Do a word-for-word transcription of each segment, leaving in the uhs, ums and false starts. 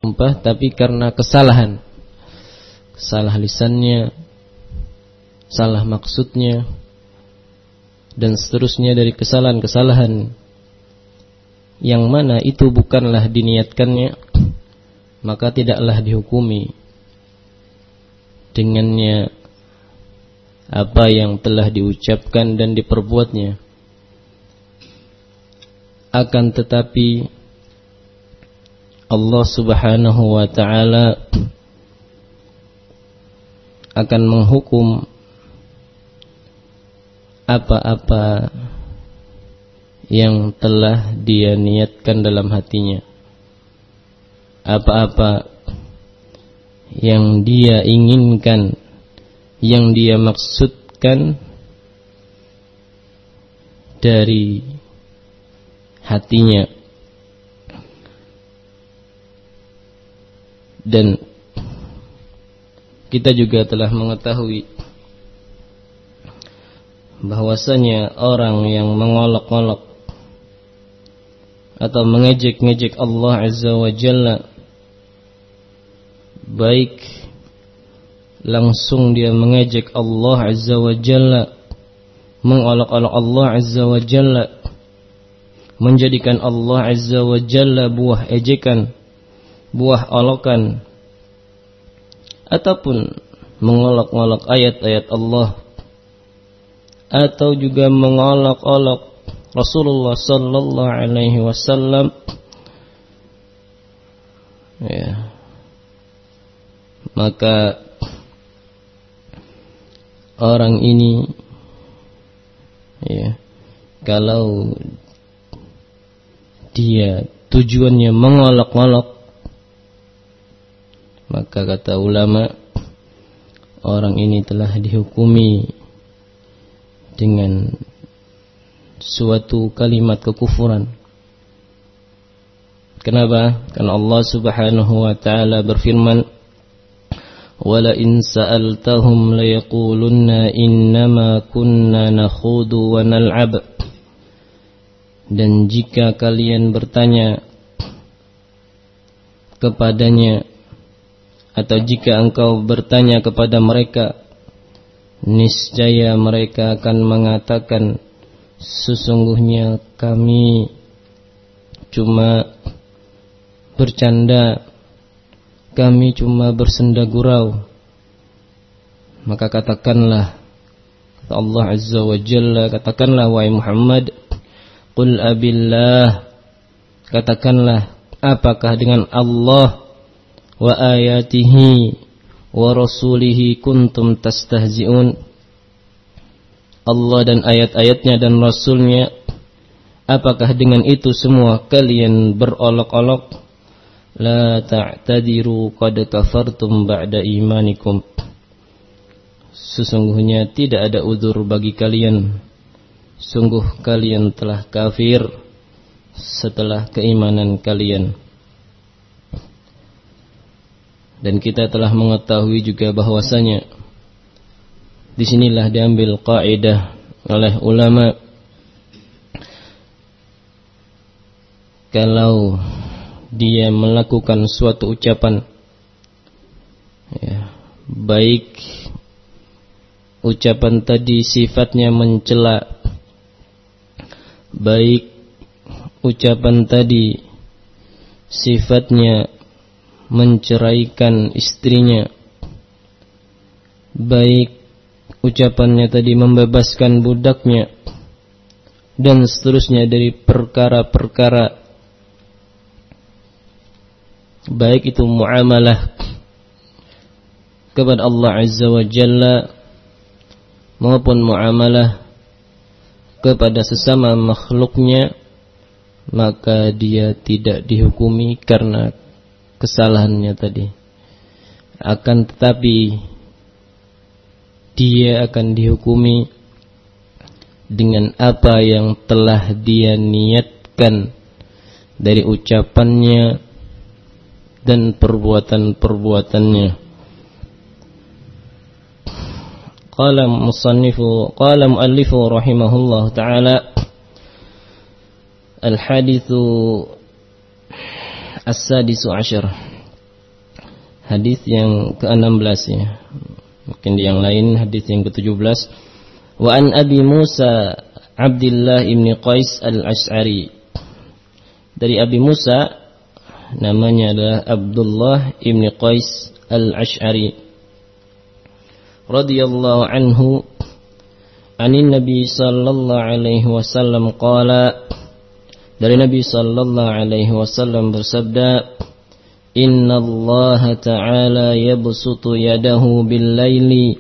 sumpah, tapi karena kesalahan, salah lisannya, salah maksudnya, dan seterusnya dari kesalahan-kesalahan yang mana itu bukanlah diniatkannya, maka tidaklah dihukumi dengannya apa yang telah diucapkan dan diperbuatnya. Akan tetapi Allah Subhanahu wa ta'ala akan menghukum apa-apa yang telah dia niatkan dalam hatinya, apa-apa yang dia inginkan, yang dia maksudkan dari hatinya. Dan kita juga telah mengetahui bahwasanya orang yang mengolok-olok atau mengejek-ngejek Allah Azza wa Jalla, baik langsung dia mengejek Allah Azza wa Jalla, mengolok-olok Allah Azza wa Jalla, menjadikan Allah Azza wa Jalla buah ejekan, buah olokan, ataupun mengolok-olok ayat-ayat Allah, atau juga mengolok-olok Rasulullah sallallahu alaihi wasallam, ya, maka orang ini, ya, kalau dia tujuannya mengolok-olok, maka kata ulama, orang ini telah dihukumi dengan suatu kalimat kekufuran. Kenapa? Karena Allah Subhanahu wa ta'ala berfirman, "Wala in sa'altahum la yaqulunna innama kunna nakhudu wa nal'ab." Dan jika kalian bertanya kepadanya, atau jika engkau bertanya kepada mereka, niscaya mereka akan mengatakan, sesungguhnya kami cuma bercanda, kami cuma bersenda gurau. Maka katakanlah, kata Allah Azza wa Jalla, katakanlah wahai Muhammad, qul abillah, katakanlah, apakah dengan Allah wa ayatihi wa rasulihi kuntum tastahzi'un? Allah dan ayat-ayatnya dan rasulnya, apakah dengan itu semua kalian berolok-olok? La ta'tadiru qad kafartum ba'da imanikum. Sesungguhnya tidak ada uzur bagi kalian, sungguh kalian telah kafir setelah keimanan kalian. Dan kita telah mengetahui juga bahwasanya disinilah diambil kaidah oleh ulama, kalau dia melakukan suatu ucapan, ya, baik ucapan tadi sifatnya mencela, baik ucapan tadi sifatnya menceraikan istrinya, baik ucapannya tadi membebaskan budaknya, dan seterusnya dari perkara-perkara, baik itu muamalah kepada Allah Azza wa Jalla maupun muamalah kepada sesama makhluknya, maka dia tidak dihukumi karena kesalahannya tadi. Akan tetapi dia akan dihukumi dengan apa yang telah dia niatkan dari ucapannya dan perbuatan-perbuatannya. Qala musannifu qala muallifu rahimahullah ta'ala, al-hadithu as-sadisu ashar, hadis yang ke enam belas ya. Mungkin di yang lain hadis yang ke tujuh belas. Wa an Abi Musa Abdullah ibn Qais al-Ash'ari. Dari Abi Musa, namanya adalah Abdullah ibn Qais al-Ash'ari radhiyallahu anhu, anin Nabi sallallahu alaihi wasallam qala, dari Nabi sallallahu alaihi wasallam bersabda, Inna Allah ta'ala yabsutu yadahu bil laili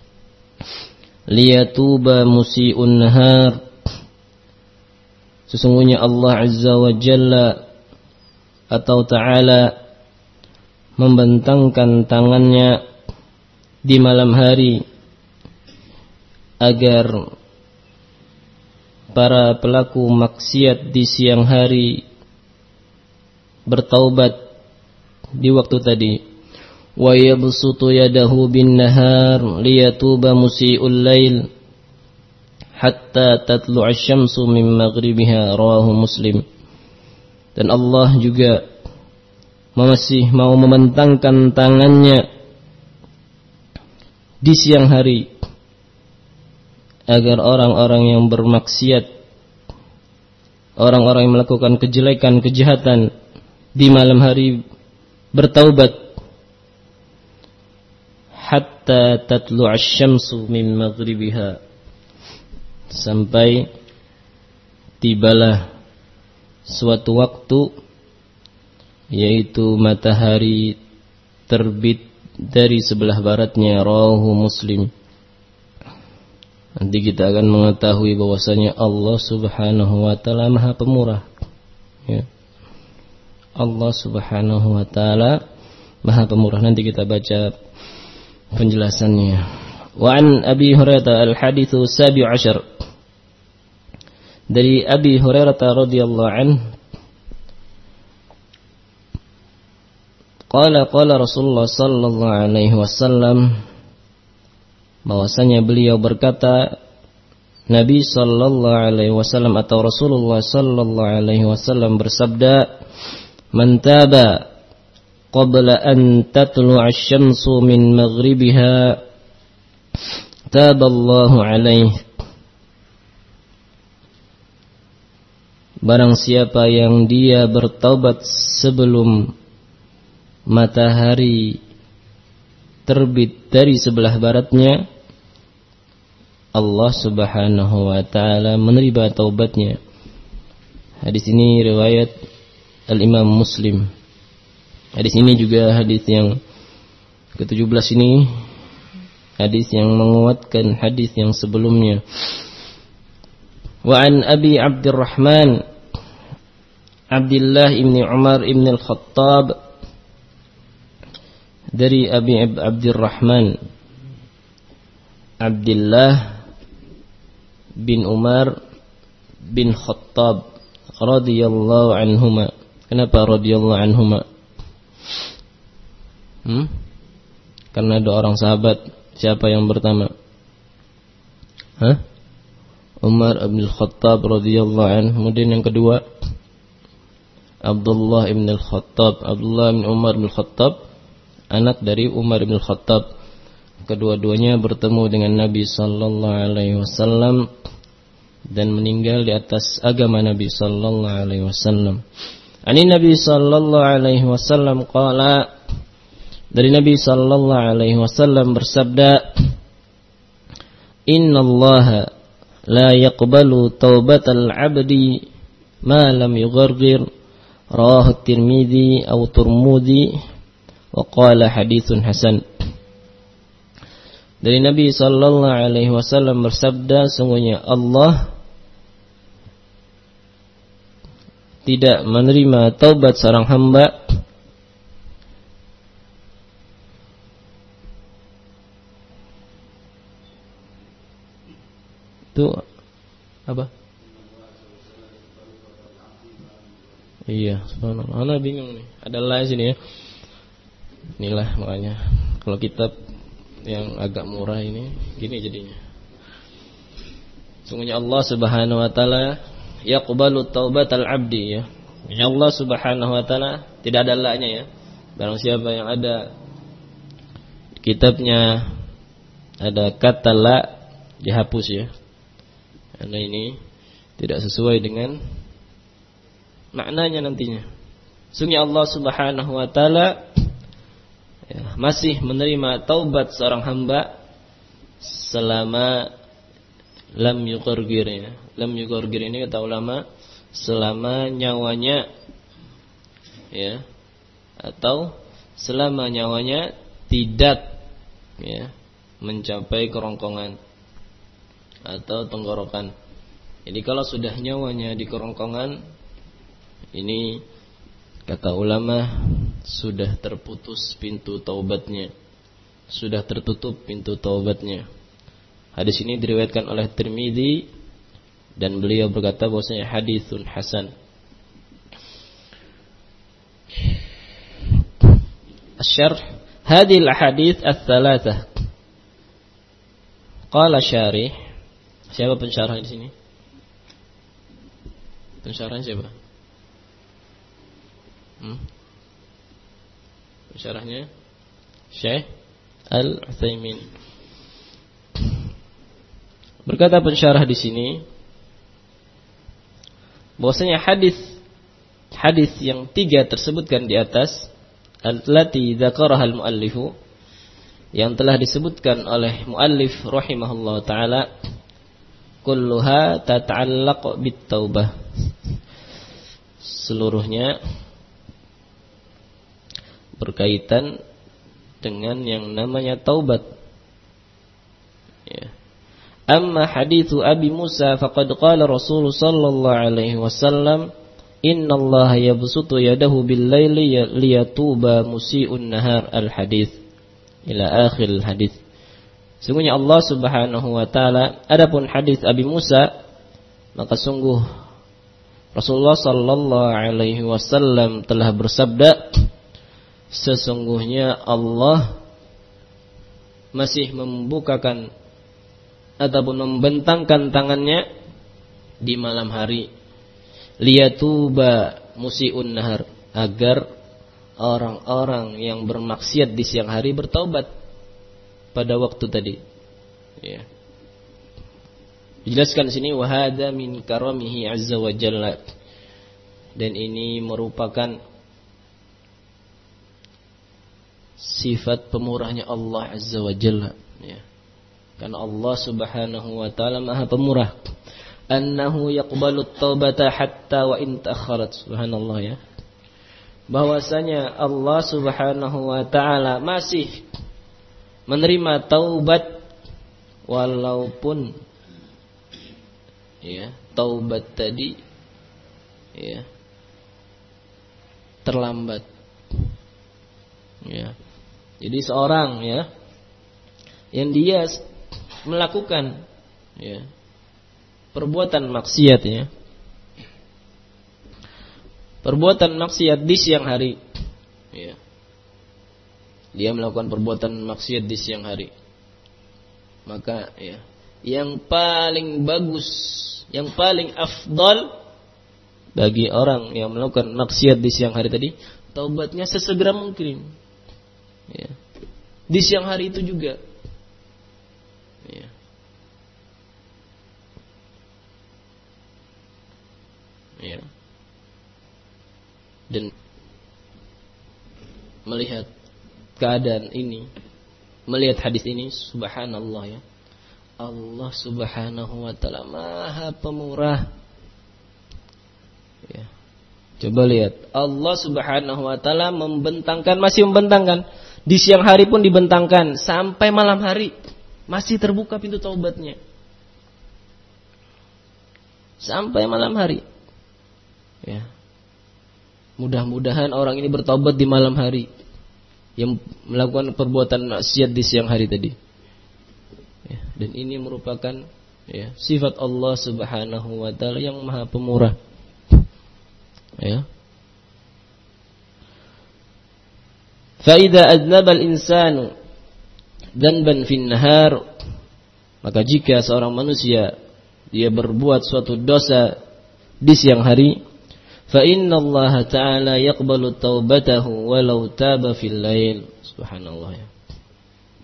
liyatuba musii'un nahar. Sesungguhnya Allah Azza wa Jalla atau Ta'ala membentangkan tangannya di malam hari agar para pelaku maksiat di siang hari bertaubat di waktu tadi. Wa yabsutu yadahu bin nahar liyatuba musii'ul lail hatta tatlu'a asy-syamsu min maghribiha, rawahu Muslim. Dan Allah juga masih mau membentangkan tangannya di siang hari agar orang-orang yang bermaksiat, orang-orang yang melakukan kejelekan, kejahatan di malam hari bertaubat hatta tatlu'a asy-syamsu min maghribiha, sampai tibalah suatu waktu, yaitu matahari terbit dari sebelah baratnya, rawahu Muslim. Nanti kita akan mengetahui bahwasanya Allah Subhanahu wa taala Maha Pemurah, ya. Allah Subhanahu wa taala Maha Pemurah. Nanti kita baca penjelasannya. Wa an Abi Hurairah al-haditsu sabi' asyar. Dari Abi Hurairah radhiyallahu anhu, qala qala Rasulullah sallallahu alaihi wasallam, bahwasanya beliau berkata, Nabi sallallahu alaihi wasallam atau Rasulullah sallallahu alaihi wasallam bersabda, man taba qabla an tatlu'a asy-syamsu min maghribiha taballahu alaihi. Barang siapa yang dia bertaubat sebelum matahari terbit dari sebelah baratnya, Allah Subhanahu wa taala menerima taubatnya. Hadis ini riwayat Al-Imam Muslim. Hadis ini juga hadis yang ke tujuh belas ini, hadis yang menguatkan hadis yang sebelumnya. Wa an Abi Abdurrahman Abdullah ibn Umar ibn al-Khattab, dari Abi Abdurrahman Abdullah bin Umar bin Khattab radhiyallahu anhuma. Kenapa radhiyallahu anhuma? Hmm? Karena ada orang sahabat. Siapa yang pertama? Hah? Umar bin Khattab radhiyallahu anhu. Kemudian yang kedua Abdullah ibn al-Khattab. Abdullah bin Umar bin Khattab, anak dari Umar bin Khattab. Kedua-duanya bertemu dengan Nabi sallallahu alaihi wasallam dan meninggal di atas agama Nabi sallallahu alaihi wasallam. Ani Nabi sallallahu alaihi wasallam qala, dari Nabi sallallahu alaihi wasallam bersabda, Innallaha la yaqbalu taubatal 'abdi ma lam yughargir, rawahu Tirmidzi atau Turmudi wa qala haditsun hasan. Dari Nabi sallallahu alaihi wasallam bersabda, sungguhnya Allah tidak menerima taubat seorang hamba itu apa? Iya, subhanallah. Ana bingung nih. Ada lah sini ya. Inilah makanya kalau kitab yang agak murah ini gini jadinya. Sungguhnya Allah Subhanahu wa taala yaqbalu taubatal 'abdi, ya. Ya Allah Subhanahu wa taala tidak ada la-nya, ya. Barang siapa yang ada kitabnya ada kata la dihapus ya, karena ini tidak sesuai dengan maknanya nantinya. Sungguh Allah Subhanahu wa taala ya, masih menerima taubat seorang hamba selama lam yuqargir ya. Lam yuqargir ini kata ulama selama nyawanya ya, atau selama nyawanya tidak ya mencapai kerongkongan atau tenggorokan. Jadi kalau sudah nyawanya di kerongkongan, ini kata ulama sudah terputus pintu taubatnya, sudah tertutup pintu taubatnya. Hadis ini diriwayatkan oleh Tirmidzi dan beliau berkata bahwasanya haditsun hasan. Asy-syarh hadhil ahadits ats-tsalatsah. Qala syarih. Siapa pensyarah di sini? Pensyarahnya siapa? Hmm? Pensyarahnya Syekh Al-Utsaimin. Berkata pensyarah di sini bahwasanya hadis hadis yang tiga tersebutkan di atas, allati dzakaraha al-muallifu, yang telah disebutkan oleh muallif rahimahullah taala, kulluha tata'allaq bit-taubah, seluruhnya berkaitan dengan yang namanya taubat ya. Amma hadithu Abi Musa faqad qala Rasul sallallahu alaihi wasallam, innallaha yabsutu yadahu bil-laili liyatuba musii'un nahar, al-hadits ila akhir hadis. Sungguhnya Allah Subhanahu wa taala, adapun hadis Abi Musa, maka sungguh Rasulullah sallallahu alaihi wasallam telah bersabda, sesungguhnya Allah masih membukakan ataupun membentangkan tangannya di malam hari, liyatuba musii'un nahar, agar orang-orang yang bermaksiat di siang hari bertaubat pada waktu tadi. Ya. Dijelaskan di sini wa hadza min karamihi azza wa jalla, dan ini merupakan sifat pemurahnya Allah azza wa jalla ya. Karena Allah Subhanahu wa taala Maha Pemurah. Annahu yaqbalu at-taubata hatta wa in ta'akhkharat. Subhanallah ya. Bahwasanya Allah Subhanahu wa taala masih menerima taubat walaupun ya, taubat tadi ya terlambat. Ya. Jadi seorang ya yang dia melakukan ya perbuatan maksiat ya, perbuatan maksiat di siang hari ya, dia melakukan perbuatan maksiat di siang hari, maka ya yang paling bagus, yang paling afdal bagi orang yang melakukan maksiat di siang hari tadi, taubatnya sesegera mungkin ya. Di siang hari itu juga ya. Ya. Dan melihat keadaan ini, melihat hadis ini, subhanallah ya, Allah Subhanahu wa taala Maha Pemurah ya. Coba lihat, Allah Subhanahu wa taala membentangkan, masih membentangkan, di siang hari pun dibentangkan, sampai malam hari masih terbuka pintu taubatnya, sampai malam hari ya. Mudah-mudahan orang ini bertaubat di malam hari yang melakukan perbuatan maksiat di siang hari tadi ya. Dan ini merupakan ya sifat Allah Subhanahu wa taala yang Maha Pemurah ya. Fa idza aznaba al-insanu dzanban fin nahar, maka jika seorang manusia dia berbuat suatu dosa di siang hari, fa inna Allah ta'ala yaqbalu taubatahu walau taba fil lail. Subhanallah ya.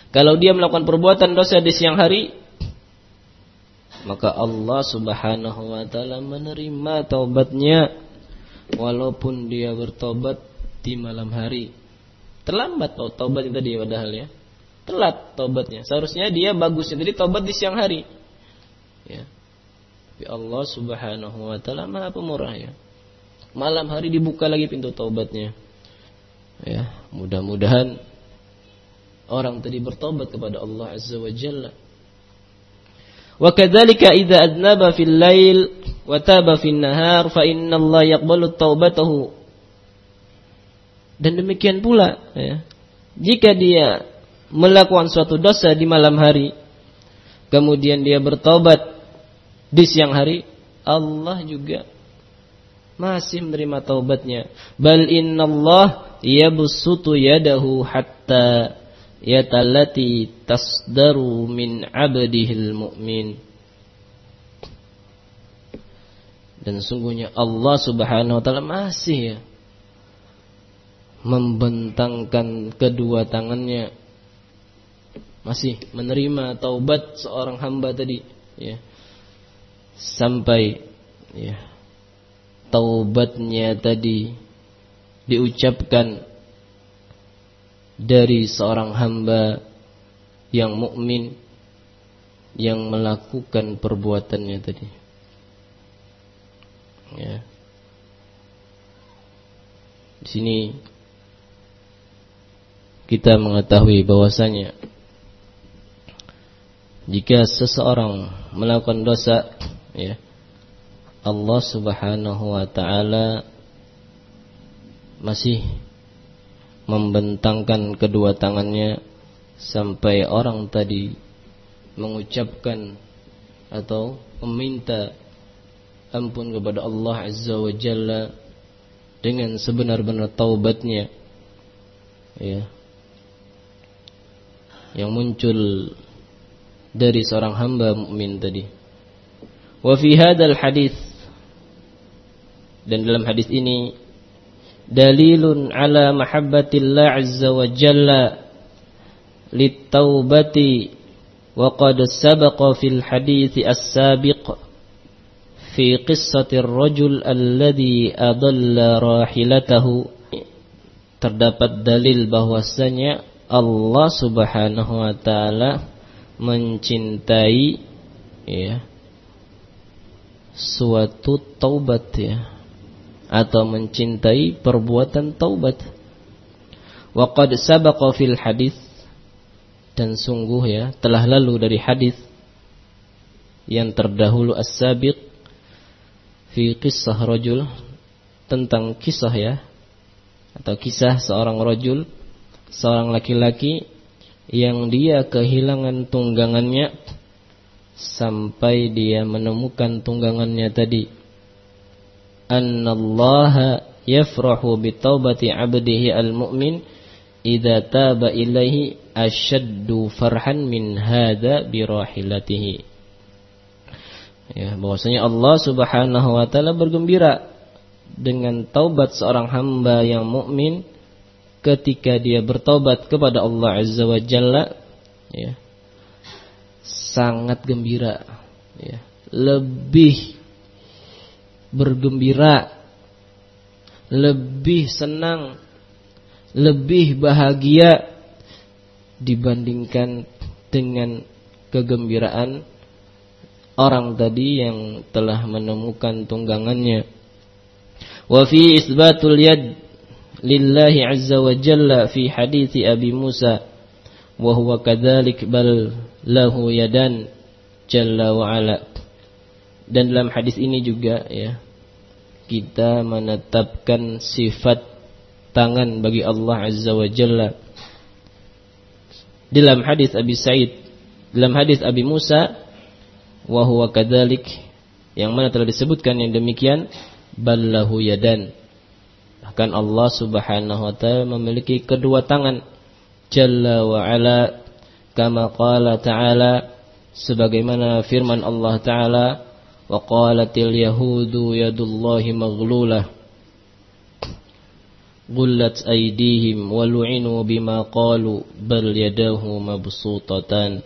Kalau dia melakukan perbuatan dosa di siang hari, maka Allah Subhanahu wa taala menerima taubatnya walaupun dia bertobat di malam hari. Terlambat oh, taubatnya tadi padahal ya. Telat taubatnya. Seharusnya dia bagusnya tadi taubat di siang hari. Ya. Tapi Allah Subhanahu wa taala Maha Pemurah ya. Malam hari dibuka lagi pintu taubatnya. Ya, mudah-mudahan orang tadi bertobat kepada Allah Azza wa Jalla. Wa kadzalika idza adnaba fil lail wa taba fin nahar fa inna Allah yaqbalu taubatahu. Dan demikian pula ya, jika dia melakukan suatu dosa di malam hari kemudian dia bertobat di siang hari, Allah juga masih menerima taubatnya. Bal innallaha yabsutu yadahu hatta yatallati tasdaru min 'abdihil mu'min. Dan sungguhnya Allah Subhanahu wa taala masih ya membentangkan kedua tangannya, masih menerima taubat seorang hamba tadi ya, sampai ya taubatnya tadi diucapkan dari seorang hamba yang mukmin yang melakukan perbuatannya tadi. Ya. Di sini kita mengetahui bahwasanya jika seseorang melakukan dosa, ya, Allah Subhanahu wa taala masih membentangkan kedua tangannya sampai orang tadi mengucapkan atau meminta ampun kepada Allah Azza wa Jalla dengan sebenar-benar taubatnya, ya, yang muncul dari seorang hamba mukmin tadi. Wa fi hadzal hadis, dan dalam hadis ini dalilun ala mahabbatillah azza wa jalla litaubati wa qad sabaqa fil hadits as-sabiq fi qissati ar-rajul alladhi adalla rahilatahu. Terdapat dalil bahwasanya Allah Subhanahu wa taala mencintai ya suatu taubat ya, atau mencintai perbuatan taubat. Wa qad sabaqa fil hadis, dan sungguh ya telah lalu dari hadis yang terdahulu as-sabiq fi qissah rajul, tentang kisah ya atau kisah seorang rajul, seorang laki-laki yang dia kehilangan tunggangannya sampai dia menemukan tunggangannya tadi. Annallaha yafrahu bitaubati 'abdihi al-mu'min idza taba ilaihi ashaddu farhan min hadza birahilatihi. Ya, bahwasanya Allah Subhanahu wa taala bergembira dengan taubat seorang hamba yang mukmin ketika dia bertaubat kepada Allah Azza wa Jalla, ya, sangat gembira, ya, lebih bergembira, lebih senang, lebih bahagia dibandingkan dengan kegembiraan orang tadi yang telah menemukan tunggangannya. Wa fi isbatul yad lillahi azza wa jalla fi hadits Abi Musa wa huwa kadzalik bal lahu yadan jalla wa ala. Dan dalam hadis ini juga ya kita menetapkan sifat tangan bagi Allah Azza wa Jalla. Dalam hadis Abi Sa'id, dalam hadis Abi Musa, wa huwa kadzalik, yang mana telah disebutkan yang demikian, ballahu yadan. Bahkan Allah Subhanahu wa taala memiliki kedua tangan, Jalla wa ala, kama qala ta'ala, sebagaimana firman Allah Ta'ala, wa qalatil yahudu yadullahi maghlulah. Gullat aydihim wa lu'inu bima qalu bal yadahu mabsutatan.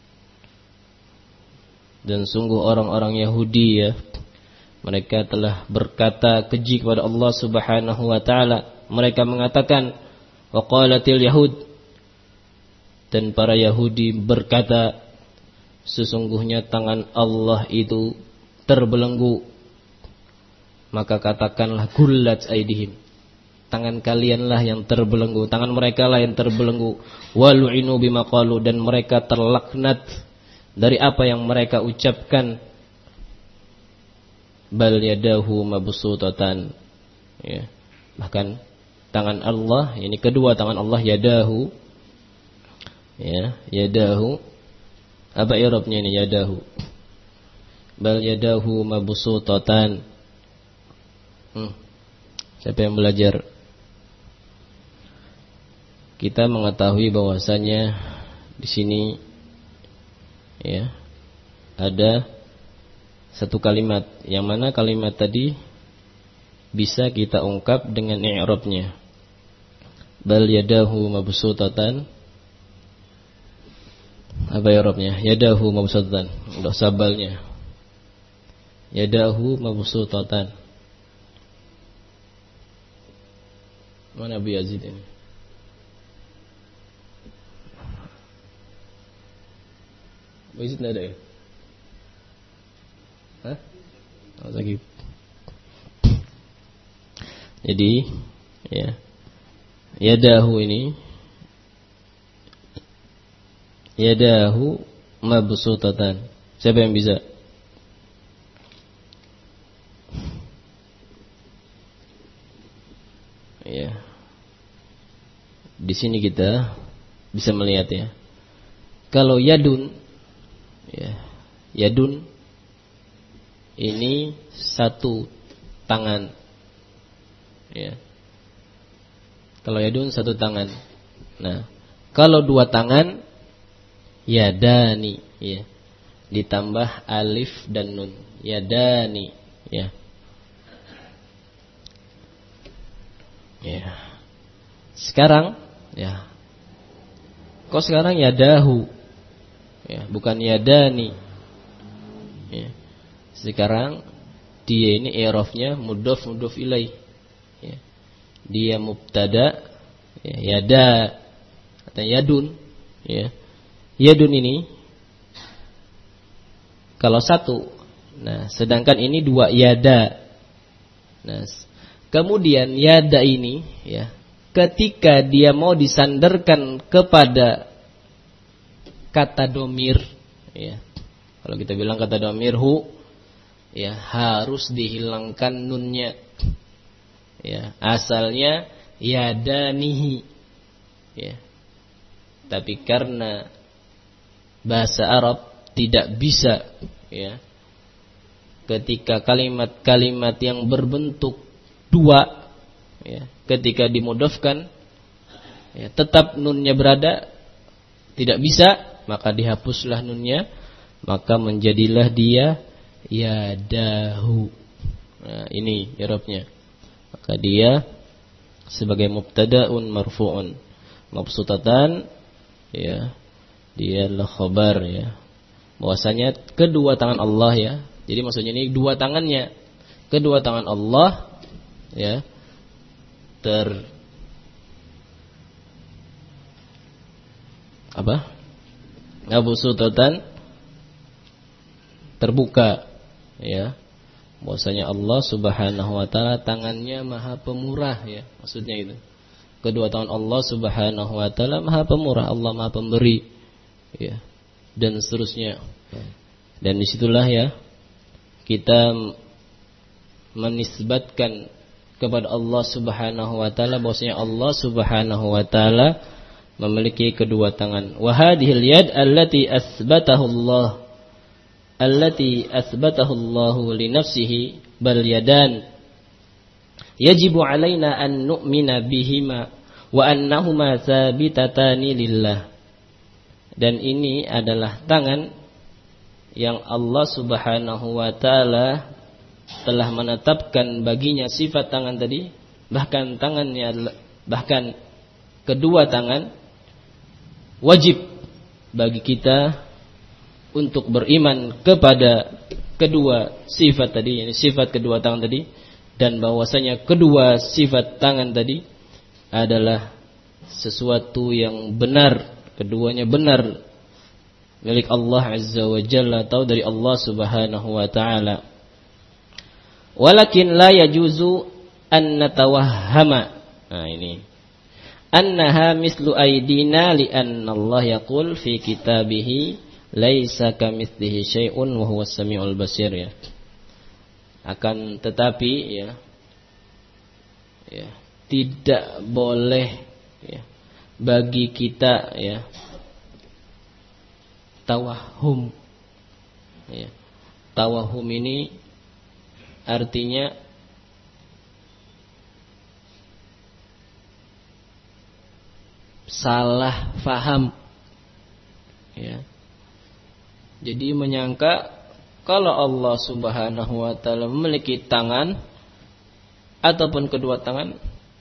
Dan sungguh orang-orang Yahudi ya, mereka telah berkata keji kepada Allah Subhanahu wa taala. Mereka mengatakan wa qalatil yahud, dan para Yahudi berkata, sesungguhnya tangan Allah itu terbelenggu. Maka katakanlah gullat aydihim, tangan kalianlah yang terbelenggu, tangan mereka lah yang terbelenggu. Walu'inu bima qalu, dan mereka terlaknat dari apa yang mereka ucapkan. Bal yadahu mabsutatan, ya. Bahkan tangan Allah, ini kedua tangan Allah, yadahu, ya, yadahu. Apa i'rabnya ini yadahu? Bal yadahu mabsutatan. Hmm. Siapa yang belajar? Kita mengetahui bahwasanya di sini ya ada satu kalimat, yang mana kalimat tadi bisa kita ungkap dengan i'rabnya. Bal yadahu mabsutatan. Apa i'rabnya? Yadahu mabsutatan. Udah sabalnya. Yadahu mabsutatan. Mana Abu Yazid ini? Abu Yazid tidak ada ya? Hah? Oh, sakit. Jadi ya, yadahu ini, yadahu mabsutatan. Siapa yang bisa? Ya. Di sini kita bisa melihat ya. Kalau yadun, ya, yadun ini satu tangan, ya. Kalau yadun satu tangan. Nah, kalau dua tangan, yadani, ya. Ditambah alif dan nun, yadani, ya. Ya. Sekarang, ya. Kok sekarang yadahu, ya, bukan yadani, ya. Sekarang dia ini i'rafnya mudhaf mudhaf ilaih, ya. Dia mubtada, ya, yada atau yadun, ya. Yadun ini kalau satu, nah sedangkan ini dua yada. Nah, kemudian yada ini ya, ketika dia mau disandarkan kepada kata domir, ya. Kalau kita bilang kata domir hu, ya, harus dihilangkan nunnya. Ya, asalnya yadanihi. Ya. Tapi karena bahasa Arab tidak bisa, ya. Ketika kalimat-kalimat yang berbentuk dua, ya, ketika dimudhafkan, ya, tetap nunnya berada, tidak bisa, maka dihapuslah nunnya, maka menjadilah dia yadahu. Nah, ini i'rabnya. Maka dia sebagai mubtada'un marfu'un mabsutatan, ya, dia adalah khabar, ya. Bahwasanya kedua tangan Allah, ya. Jadi maksudnya ini dua tangannya, kedua tangan Allah, ya, ter apa? Mabsutatan, terbuka, ya. Bahwasanya Allah Subhanahu wa taala tangannya Maha Pemurah, ya. Maksudnya itu. Kedua tangan Allah Subhanahu wa taala Maha Pemurah, Allah Maha Pemberi, ya. Dan seterusnya. Dan disitulah, ya, kita menisbatkan kepada Allah Subhanahu wa taala bahwasanya Allah Subhanahu wa taala memiliki kedua tangan. Wa hadhil yad allati asbatahu Allah allati asbatahu Allah li nafsihi bal yadan yajibu alaina an nu'mina bihima wa annahuma tsabitatani lillah. Dan ini adalah tangan yang Allah Subhanahu wa taala telah menetapkan baginya sifat tangan tadi, bahkan tangannya adalah, bahkan kedua tangan, wajib bagi kita untuk beriman kepada kedua sifat tadi, yani sifat kedua tangan tadi, dan bahwasanya kedua sifat tangan tadi adalah sesuatu yang benar, keduanya benar milik Allah Azza wa Jalla atau dari Allah Subhanahu wa taala. Walakin la yajuzu an natawahhama. Nah ini. Annaha mislu aidina li anna Allah yaqul fi kitabihi laisa kamitslihi syai'un wa huwas samiul basir ya. Akan tetapi ya ya tidak boleh ya bagi kita ya tawahum ya. Tawahum ini artinya salah faham ya. Jadi menyangka kalau Allah Subhanahu wa taala memiliki tangan ataupun kedua tangan,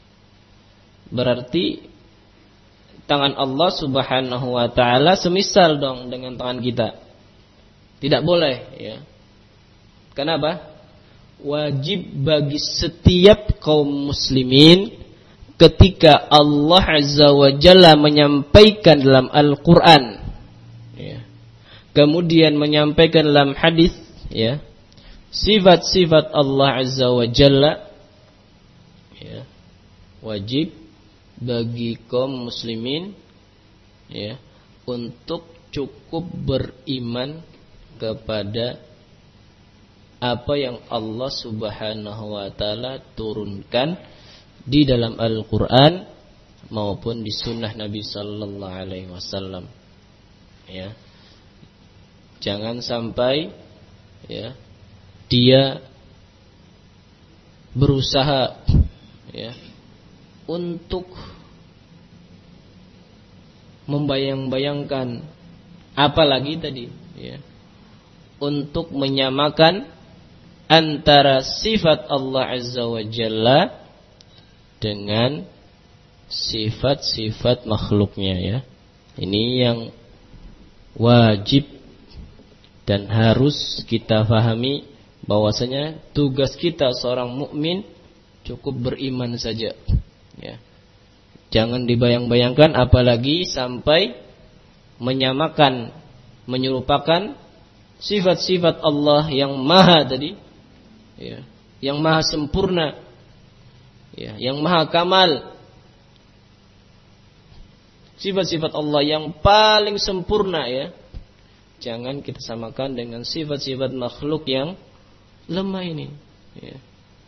berarti tangan Allah Subhanahu wa taala semisal dong dengan tangan kita. Tidak boleh ya. Kenapa? Wajib bagi setiap kaum muslimin ketika Allah Azza wa Jalla menyampaikan dalam Al-Quran ya, kemudian menyampaikan dalam hadis ya, sifat-sifat Allah Azza wa Jalla ya, wajib bagi kaum muslimin ya untuk cukup beriman kepada apa yang Allah Subhanahu wa taala turunkan di dalam Al-Quran maupun di sunnah Nabi Sallallahu Alaihi Wasallam. Ya, jangan sampai ya dia berusaha ya untuk membayang-bayangkan, apalagi tadi ya, untuk menyamakan antara sifat Allah Azza wa Jalla dengan sifat-sifat makhluknya ya. Ini yang wajib dan harus kita pahami, bahwasanya tugas kita seorang mukmin cukup beriman saja ya. Jangan dibayang-bayangkan apalagi sampai menyamakan, menyerupakan sifat-sifat Allah yang maha tadi ya, yang maha sempurna ya, yang maha kamal, sifat-sifat Allah yang paling sempurna ya, jangan kita samakan dengan sifat-sifat makhluk yang lemah ini ya.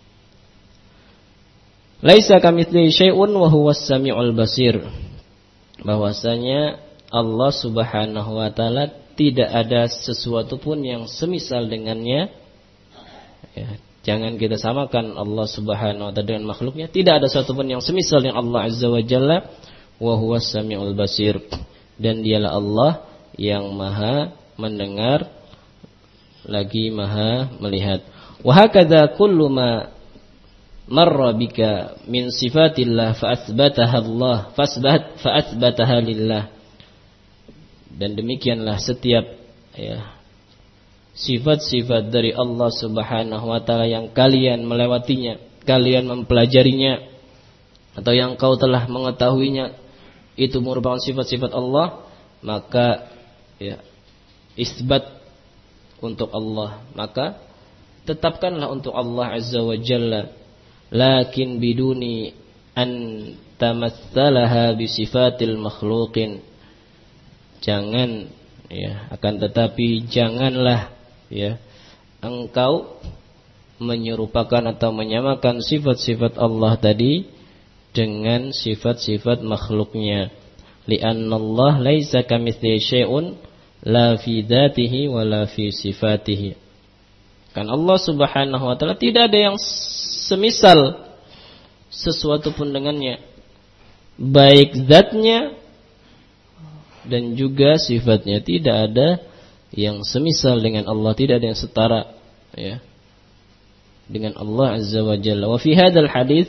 Laisa kamitslihi syai'un wa huwas samiul basir. Bahwasanya Allah Subhanahu wa taala tidak ada sesuatu pun yang semisal dengannya ya. Jangan kita samakan Allah Subhanahu wa taala dengan makhluknya. Tidak ada sesuatu pun yang semisal dengan Allah Azza wa Jalla, wa huwas samiul basir, dan dialah Allah yang maha mendengar lagi maha melihat. Wa hakadha kullu ma marra bika min sifatillah fa atsbataha Allah fasbat fa atsbataha lillah. Dan demikianlah setiap ya sifat-sifat dari Allah Subhanahu wa taala yang kalian melewatinya, kalian mempelajarinya, atau yang kau telah mengetahuinya, itu merupakan sifat-sifat Allah, maka ya isbat untuk Allah, maka tetapkanlah untuk Allah Azza wa Jalla, lakin biduni an tamatsalaha bi sifatil makhluqin. Jangan ya, akan tetapi janganlah ya engkau menyerupakan atau menyamakan sifat-sifat Allah tadi dengan sifat-sifat makhluknya. Li'anna Allah laisa kamitslihi syai'un la fi dzatihi wa la fi sifatihi. Kan Allah Subhanahu wa taala tidak ada yang semisal sesuatu pun dengannya, baik zatnya dan juga sifatnya. Tidak ada yang semisal dengan Allah, tidak ada yang setara ya dengan Allah Azza wa Jalla. Wa fi hadzal hadits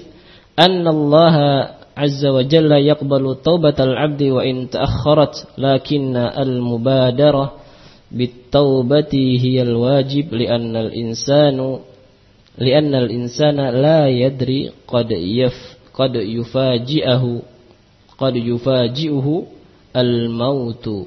annallaha azza wa jalla yaqbalu taubatal 'abdi wa in ta'akhkharat lakinna al-mubadarah bit-taubati hiyal wajib li'anna al-insanu li'anna al-insana la yadri qad yaf qad yufaji'uhu qad yufaji'uhu al-mautu.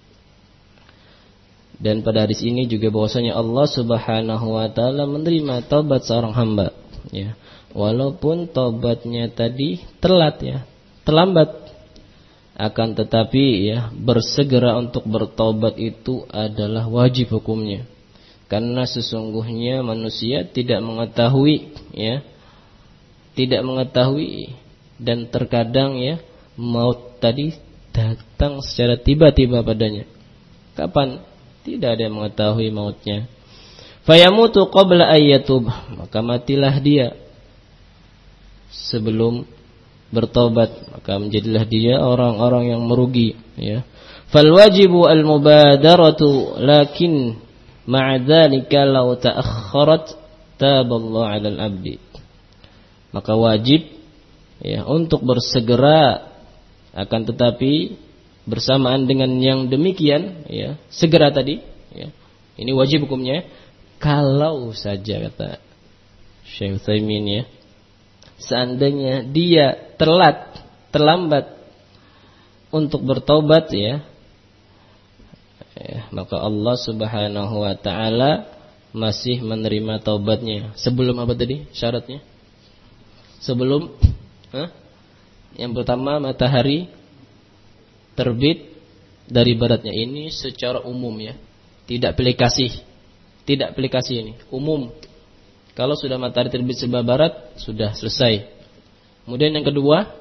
Dan pada hadis ini juga bahwasanya Allah Subhanahu wa taala menerima taubat seorang hamba, ya. Walaupun taubatnya tadi telat, ya, terlambat, akan tetapi ya bersegera untuk bertobat itu adalah wajib hukumnya. Karena sesungguhnya manusia tidak mengetahui, ya, tidak mengetahui dan terkadang ya maut tadi datang secara tiba-tiba padanya. Kapan? Tidak ada yang mengetahui mautnya. Fayamutu qabla ayyatub, maka matilah dia sebelum bertobat, maka menjadilah dia orang-orang yang merugi, ya. Fal wajibu al mubadaratu lakin ma'a dzalika law ta'akhkharat taballahu 'alal 'abdi. Maka wajib, ya, untuk bersegera, akan tetapi bersamaan dengan yang demikian, ya, segera tadi, ya, ini wajib hukumnya. Kalau saja kata Syekh Utsaimin, ya, seandainya dia telat, terlambat untuk bertobat, ya, ya, maka Allah Subhanahu wa taala masih menerima taubatnya. Sebelum apa tadi syaratnya? Sebelum huh? Yang pertama matahari terbit dari baratnya, ini secara umum, ya. Tidak pilih kasih. Tidak pilih kasih, ini umum. Kalau sudah matahari terbit sebelah barat, sudah selesai. Kemudian yang kedua,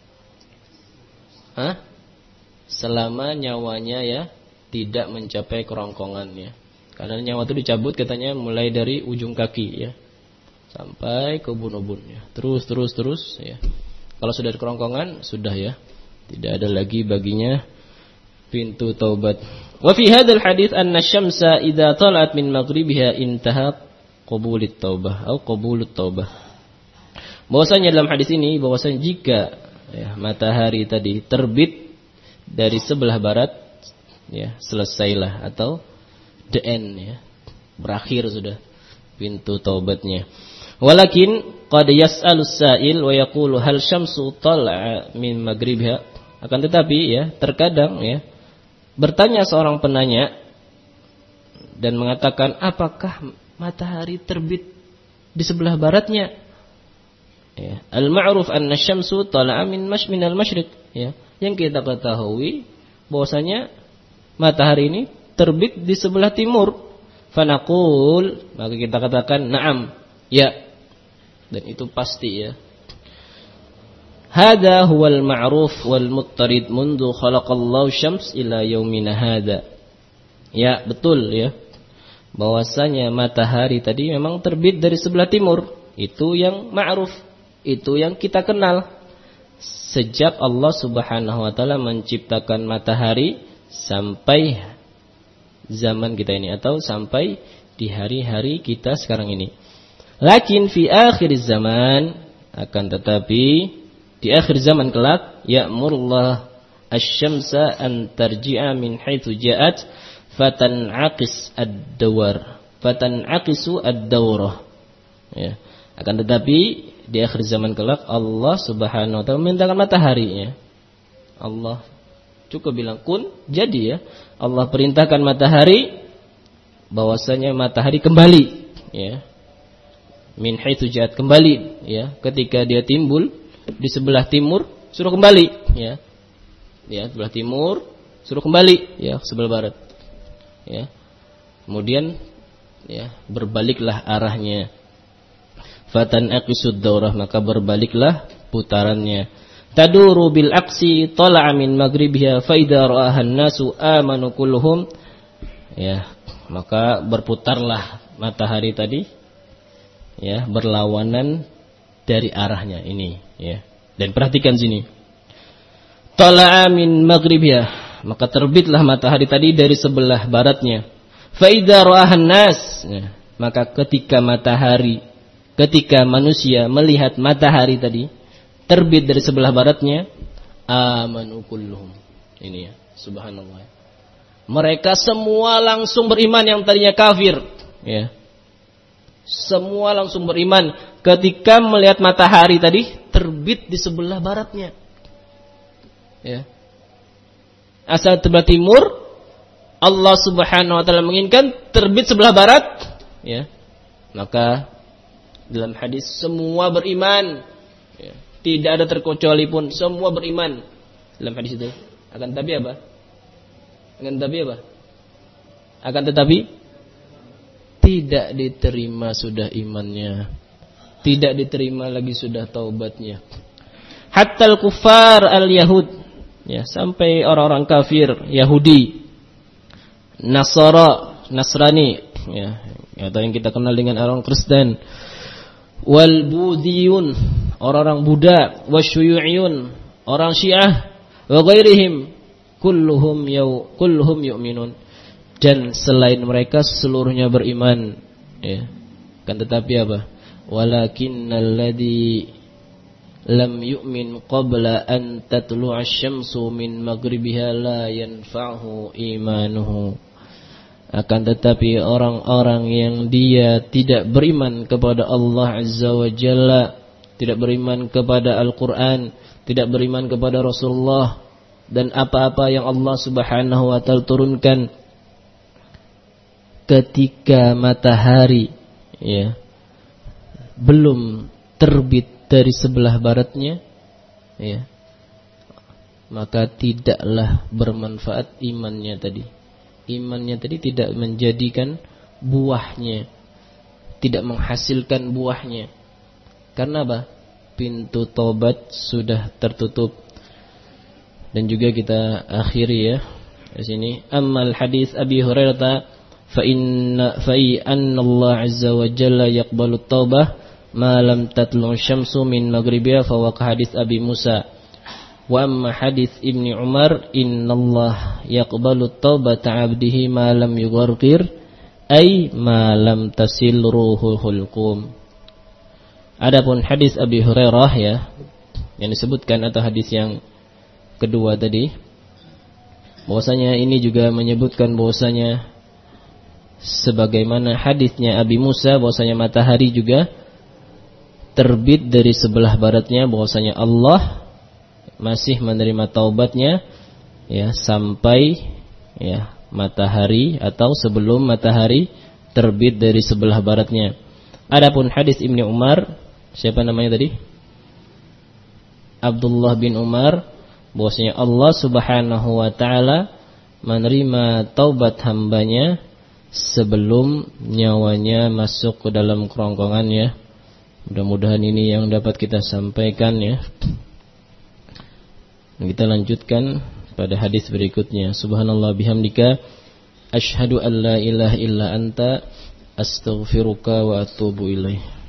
Hah? selama nyawanya, ya, tidak mencapai kerongkongannya. Karena nyawa itu dicabut katanya mulai dari ujung kaki, ya, sampai ke ubun-ubun, ya. Terus terus terus, ya. Kalau sudah di kerongkongan, sudah, ya, tidak ada lagi baginya pintu taubat. Wa fi hadzal hadits anna syamsa idza tala'at min maghribiha intaha qabulut taubah atau qabulut taubah. Bahwasanya dalam hadis ini bahwasanya jika, ya, matahari tadi terbit dari sebelah barat, ya, selesailah atau the end, ya, berakhir sudah pintu taubatnya. Walakin qad yas'alu as-sa'il wa yaqulu hal syamsu tal'a min maghribiha. Akan tetapi, ya, terkadang, ya, bertanya seorang penanya dan mengatakan, apakah matahari terbit di sebelah baratnya? Ya, al-ma'ruf anna syamsu tala'a min mash min al-masyriq, ya. Yang kita ketahui bahwasanya matahari ini terbit di sebelah timur. Fanaqul, maka kita katakan na'am, ya. Dan itu pasti, ya. Hada huwal ma'ruf wal muttarid mundu khalaqallahu syams ila yaumina hada. Ya, betul, ya. Bahwasanya matahari tadi memang terbit dari sebelah timur. Itu yang ma'ruf, itu yang kita kenal. Sejak Allah Subhanahu wa taala menciptakan matahari sampai zaman kita ini atau sampai di hari-hari kita sekarang ini. Lakin fi akhir zaman, akan tetapi di akhir zaman kelak, ya'murullah asy-syamsa an tarji'a min haitsu ja'at fatan'aqis ad-dawar fatan'aqisu ad-dawrah, ya. Akan tetapi di akhir zaman kelak Allah Subhanahu wa taala memerintahkan mataharinya. Allah cukup bilang kun, jadi, ya. Allah perintahkan matahari bahwasanya matahari kembali, ya. Min haitsu ja'at, kembali, ya. Ketika dia timbul di sebelah timur, suruh kembali, ya. Ya, sebelah timur suruh kembali, ya, sebelah barat. Ya. Kemudian, ya, berbaliklah arahnya. Fatan aqisud daurah, maka berbaliklah putarannya. Taduru bil aqsi tala'a min maghribiha fa idza ra'aha an-nasu amanu kulluhum. Ya, maka berputarlah matahari tadi, ya, berlawanan dari arahnya ini, ya. Dan perhatikan sini. Tala'a min maghribiha, maka terbitlah matahari tadi dari sebelah baratnya. Fa idza ra'aha an-nas, ya, maka ketika matahari ketika manusia melihat matahari tadi, terbit dari sebelah baratnya, amanu kulluhum. Ini ya, subhanallah. Mereka semua langsung beriman yang tadinya kafir, ya. Semua langsung beriman ketika melihat matahari tadi terbit di sebelah baratnya. Ya. Asal sebelah timur, Allah Subhanahu wa taala menginginkan terbit sebelah barat, ya. Maka dalam hadis semua beriman, ya. Tidak ada terkecuali pun, semua beriman dalam hadis itu. Akan tetapi apa? Akan tetapi apa? Akan tetapi tidak diterima sudah imannya, tidak diterima lagi sudah taubatnya. Hatta al-kuffar al-yahud, ya, sampai orang-orang kafir Yahudi, Nasara, Nasrani, ya, atau yang kita kenal dengan orang Kristen, wal Budiyun, orang-orang Buddha, wasyuyu'iyun, orang Syiah, wa ghairihim, kulluhum yaw kulluhum yu'minun, dan selain mereka seluruhnya beriman, ya. Kan tetapi apa? Walakinnal ladzi lam yu'min qabla an tatlu'a asy-syamsu min maghribiha la yanfa'uhu imanuhu. Akan tetapi orang-orang yang dia tidak beriman kepada Allah Azza wa Jalla, tidak beriman kepada Al-Quran, tidak beriman kepada Rasulullah dan apa-apa yang Allah Subhanahu wa taala turunkan, ketika matahari, ya, belum terbit dari sebelah baratnya, ya, maka tidaklah bermanfaat imannya tadi. Imannya tadi tidak menjadikan buahnya, tidak menghasilkan buahnya. Karena apa? Pintu tobat sudah tertutup. Dan juga kita akhiri ya di sini. Ammal hadis Abi Hurairah fa inna fa inna Allah azza wa jalla yaqbalu at-taubah ma lam tatlu syamsu min maghribiha, fa waqa hadis Abi Musa. Wa amma hadis Ibni Umar, innallaha yaqbalu taubata 'abdihi ma lam yugharqir, ay ma lam tasil ruhul hulqum. Adapun hadis Abi Hurairah, ya, yang disebutkan atau hadis yang kedua tadi, bahwasanya ini juga menyebutkan bahwasanya sebagaimana hadisnya Abi Musa, bahwasanya matahari juga terbit dari sebelah baratnya, bahwasanya Allah masih menerima taubatnya, ya, sampai, ya, matahari atau sebelum matahari terbit dari sebelah baratnya. Adapun hadis Ibni Umar, siapa namanya tadi? Abdullah bin Umar, bahwasanya Allah Subhanahu wa taala menerima taubat hambanya sebelum nyawanya masuk ke dalam kerongkongannya. Mudah-mudahan ini yang dapat kita sampaikan, ya. Kita lanjutkan pada hadis berikutnya. Subhanallah bihamdika, asyhadu an la ilaha illa anta, astaghfiruka wa atubu ilaih.